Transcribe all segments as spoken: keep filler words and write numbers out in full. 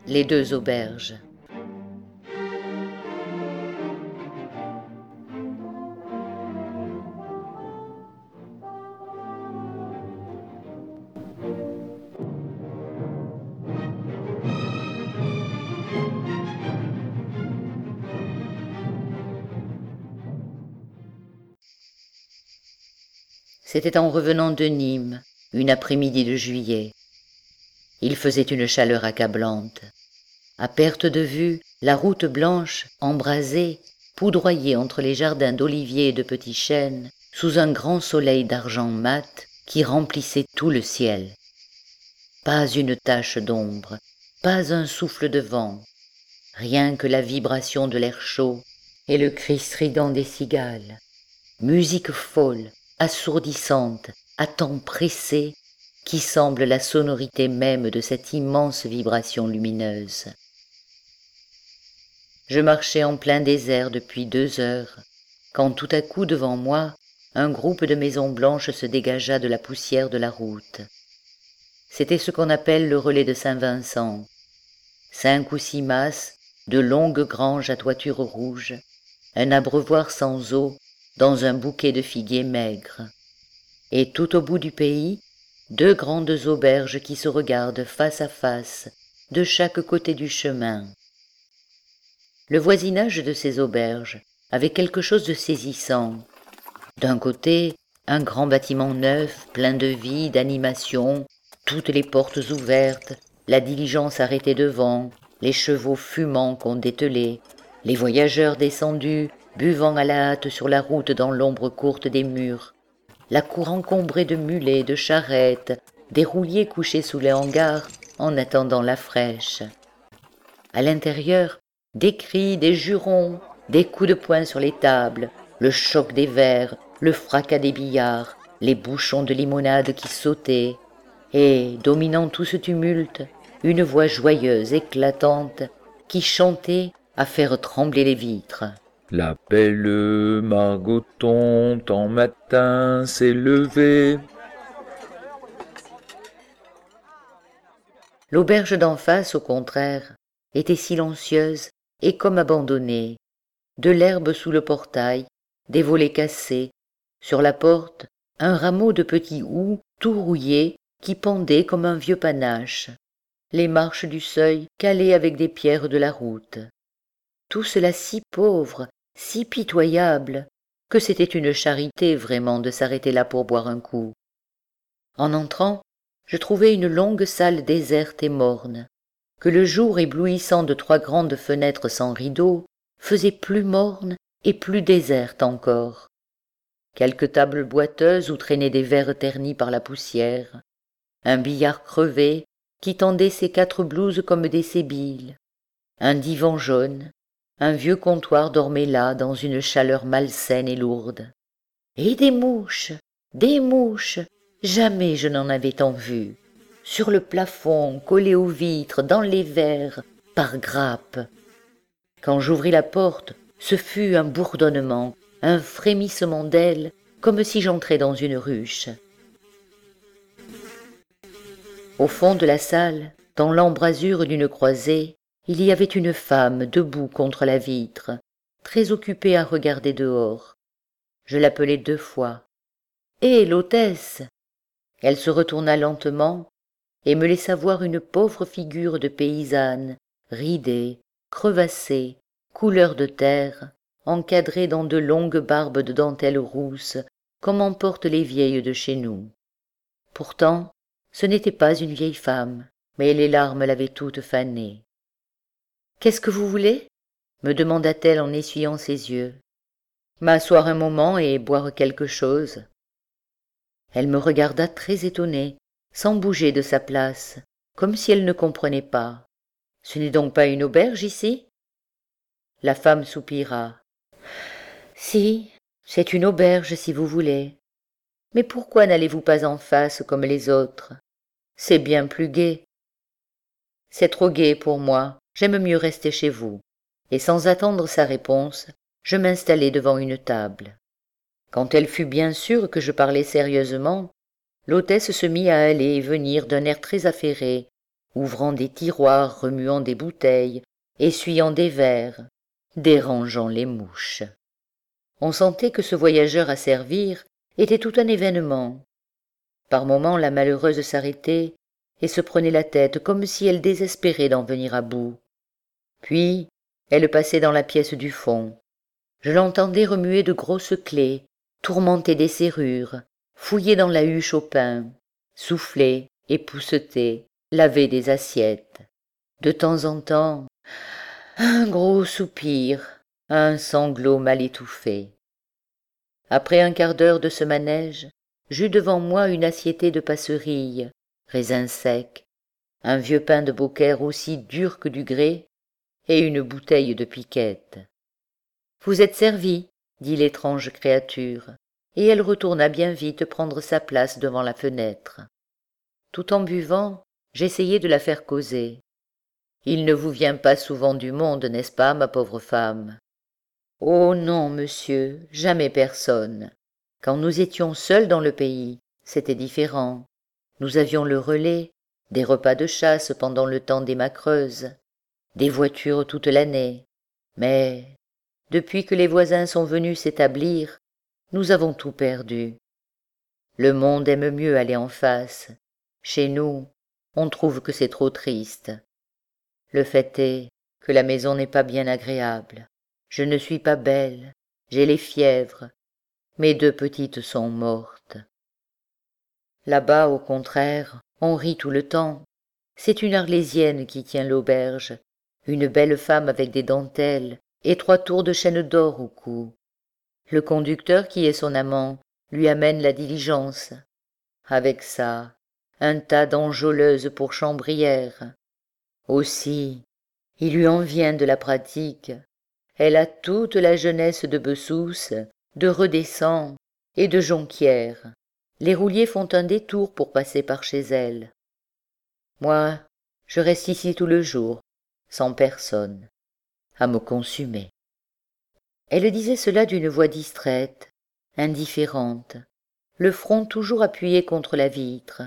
Les deux auberges. C'était en revenant de Nîmes, une après-midi de juillet. Il faisait une chaleur accablante. À perte de vue, la route blanche, embrasée, poudroyait entre les jardins d'oliviers et de petits chênes, sous un grand soleil d'argent mat qui remplissait tout le ciel. Pas une tache d'ombre, pas un souffle de vent, rien que la vibration de l'air chaud et le cri strident des cigales. Musique folle, assourdissante, à temps pressé, qui semble la sonorité même de cette immense vibration lumineuse. Je marchais en plein désert depuis deux heures, quand tout à coup devant moi, un groupe de maisons blanches se dégagea de la poussière de la route. C'était ce qu'on appelle le relais de Saint-Vincent. Cinq ou six masses, de longues granges à toiture rouge, un abreuvoir sans eau, dans un bouquet de figuiers maigres. Et tout au bout du pays, deux grandes auberges qui se regardent face à face, de chaque côté du chemin. Le voisinage de ces auberges avait quelque chose de saisissant. D'un côté, un grand bâtiment neuf, plein de vie, d'animation, toutes les portes ouvertes, la diligence arrêtée devant, les chevaux fumants qu'on dételait, les voyageurs descendus, buvant à la hâte sur la route dans l'ombre courte des murs, la cour encombrée de mulets, de charrettes, des rouliers couchés sous les hangars en attendant la fraîche. À l'intérieur, des cris, des jurons, des coups de poing sur les tables, le choc des verres, le fracas des billards, les bouchons de limonade qui sautaient, et, dominant tout ce tumulte, une voix joyeuse, éclatante, qui chantait à faire trembler les vitres. La belle Margoton, en matin s'est levée. L'auberge d'en face, au contraire, était silencieuse et comme abandonnée. De l'herbe sous le portail, des volets cassés, sur la porte, un rameau de petits houx tout rouillé qui pendait comme un vieux panache, les marches du seuil calées avec des pierres de la route. Tout cela si pauvre, si pitoyable, que c'était une charité vraiment de s'arrêter là pour boire un coup. En entrant, je trouvai une longue salle déserte et morne, que le jour éblouissant de trois grandes fenêtres sans rideaux faisait plus morne et plus déserte encore. Quelques tables boiteuses où traînaient des verres ternis par la poussière, un billard crevé qui tendait ses quatre blouses comme des sébiles, un divan jaune, un vieux comptoir dormait là dans une chaleur malsaine et lourde. Et des mouches, des mouches, jamais je n'en avais tant vu. Sur le plafond, collées aux vitres, dans les verres, par grappes. Quand j'ouvris la porte, ce fut un bourdonnement, un frémissement d'ailes, comme si j'entrais dans une ruche. Au fond de la salle, dans l'embrasure d'une croisée, il y avait une femme debout contre la vitre, très occupée à regarder dehors. Je l'appelai deux fois. « Hé, l'hôtesse !» Elle se retourna lentement et me laissa voir une pauvre figure de paysanne, ridée, crevassée, couleur de terre, encadrée dans de longues barbes de dentelle rousse, comme en portent les vieilles de chez nous. Pourtant, ce n'était pas une vieille femme, mais les larmes l'avaient toute fanée. « Qu'est-ce que vous voulez ?» me demanda-t-elle en essuyant ses yeux. « M'asseoir un moment et boire quelque chose. » Elle me regarda très étonnée, sans bouger de sa place, comme si elle ne comprenait pas. « Ce n'est donc pas une auberge ici ?» La femme soupira. « Si, c'est une auberge si vous voulez. Mais pourquoi n'allez-vous pas en face comme les autres? C'est bien plus gai. »« C'est trop gai pour moi, j'aime mieux rester chez vous. » Et sans attendre sa réponse, je m'installai devant une table. Quand elle fut bien sûre que je parlais sérieusement, l'hôtesse se mit à aller et venir d'un air très affairé, ouvrant des tiroirs, remuant des bouteilles, essuyant des verres, dérangeant les mouches. On sentait que ce voyageur à servir était tout un événement. Par moments la malheureuse s'arrêtait et se prenait la tête comme si elle désespérait d'en venir à bout. Puis elle passait dans la pièce du fond. Je l'entendais remuer de grosses clés, tourmenter des serrures, fouiller dans la huche au pain, souffler, épousseter, laver des assiettes. De temps en temps, un gros soupir, un sanglot mal étouffé. Après un quart d'heure de ce manège, j'eus devant moi une assiétée de passerilles, raisins secs, un vieux pain de Beaucaire aussi dur que du grès, et une bouteille de piquette. « Vous êtes servi, dit l'étrange créature, et elle retourna bien vite prendre sa place devant la fenêtre. Tout en buvant, j'essayai de la faire causer. Il ne vous vient pas souvent du monde, n'est-ce pas, ma pauvre femme? Oh non, monsieur, jamais personne. Quand nous étions seuls dans le pays, c'était différent. Nous avions le relais, des repas de chasse pendant le temps des macreuses, des voitures toute l'année. Mais depuis que les voisins sont venus s'établir, nous avons tout perdu. Le monde aime mieux aller en face. Chez nous, on trouve que c'est trop triste. Le fait est que la maison n'est pas bien agréable. Je ne suis pas belle, j'ai les fièvres. Mes deux petites sont mortes. Là-bas, au contraire, on rit tout le temps. C'est une Arlésienne qui tient l'auberge, une belle femme avec des dentelles et trois tours de chaîne d'or au cou. Le conducteur, qui est son amant, lui amène la diligence. Avec ça, un tas d'enjôleuses pour chambrières. Aussi, il lui en vient de la pratique. Elle a toute la jeunesse de Bessousse, de Redescend et de Jonquière. Les rouliers font un détour pour passer par chez elle. Moi, je reste ici tout le jour, sans personne, à me consumer. Elle disait cela d'une voix distraite, indifférente, le front toujours appuyé contre la vitre.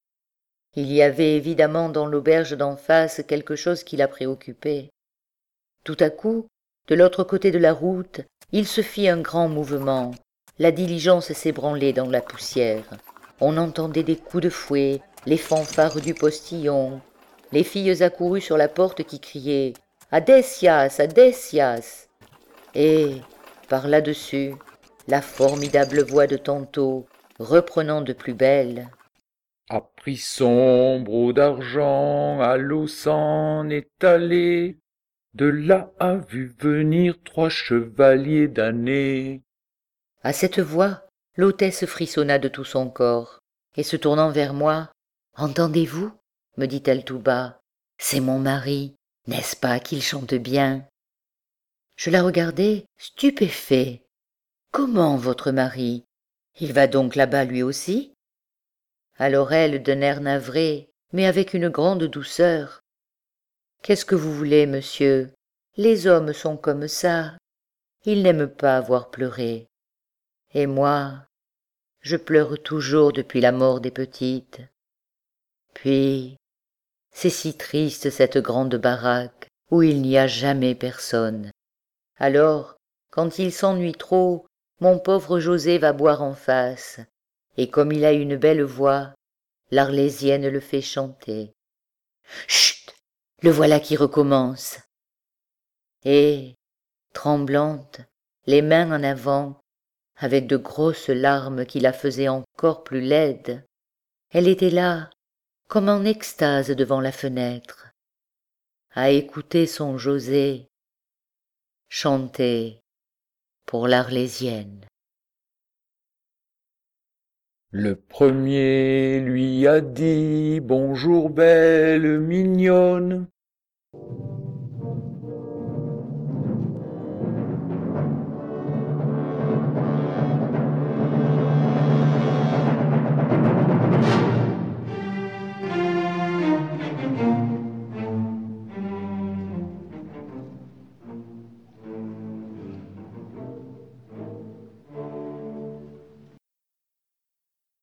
Il y avait évidemment dans l'auberge d'en face quelque chose qui la préoccupait. Tout à coup, de l'autre côté de la route, il se fit un grand mouvement. La diligence s'ébranlait dans la poussière. On entendait des coups de fouet, les fanfares du postillon, les filles accourues sur la porte qui criaient « Adessias, Adessias !» Et, par là-dessus, la formidable voix de tantôt, reprenant de plus belle « À prix sombre ou d'argent, à l'eau s'en est allé, de là a vu venir trois chevaliers damnés. » À cette voix, l'hôtesse frissonna de tout son corps, et se tournant vers moi, « Entendez-vous » me dit-elle tout bas, « c'est mon mari, n'est-ce pas qu'il chante bien ?» Je la regardai, stupéfait. « Comment votre mari? Il va donc là-bas lui aussi ?» Alors elle, d'un air navré, mais avec une grande douceur, « Qu'est-ce que vous voulez, monsieur? Les hommes sont comme ça. Ils n'aiment pas voir pleurer. Et moi, je pleure toujours depuis la mort des petites. Puis, c'est si triste cette grande baraque où il n'y a jamais personne. Alors, quand il s'ennuie trop, mon pauvre José va boire en face, et comme il a une belle voix, l'Arlésienne le fait chanter. Chut! Le voilà qui recommence. Et, tremblante, les mains en avant, avec de grosses larmes qui la faisaient encore plus laide, elle était là, comme en extase devant la fenêtre, à écouter son José chanter pour l'Arlésienne. Le premier lui a dit « Bonjour belle mignonne ».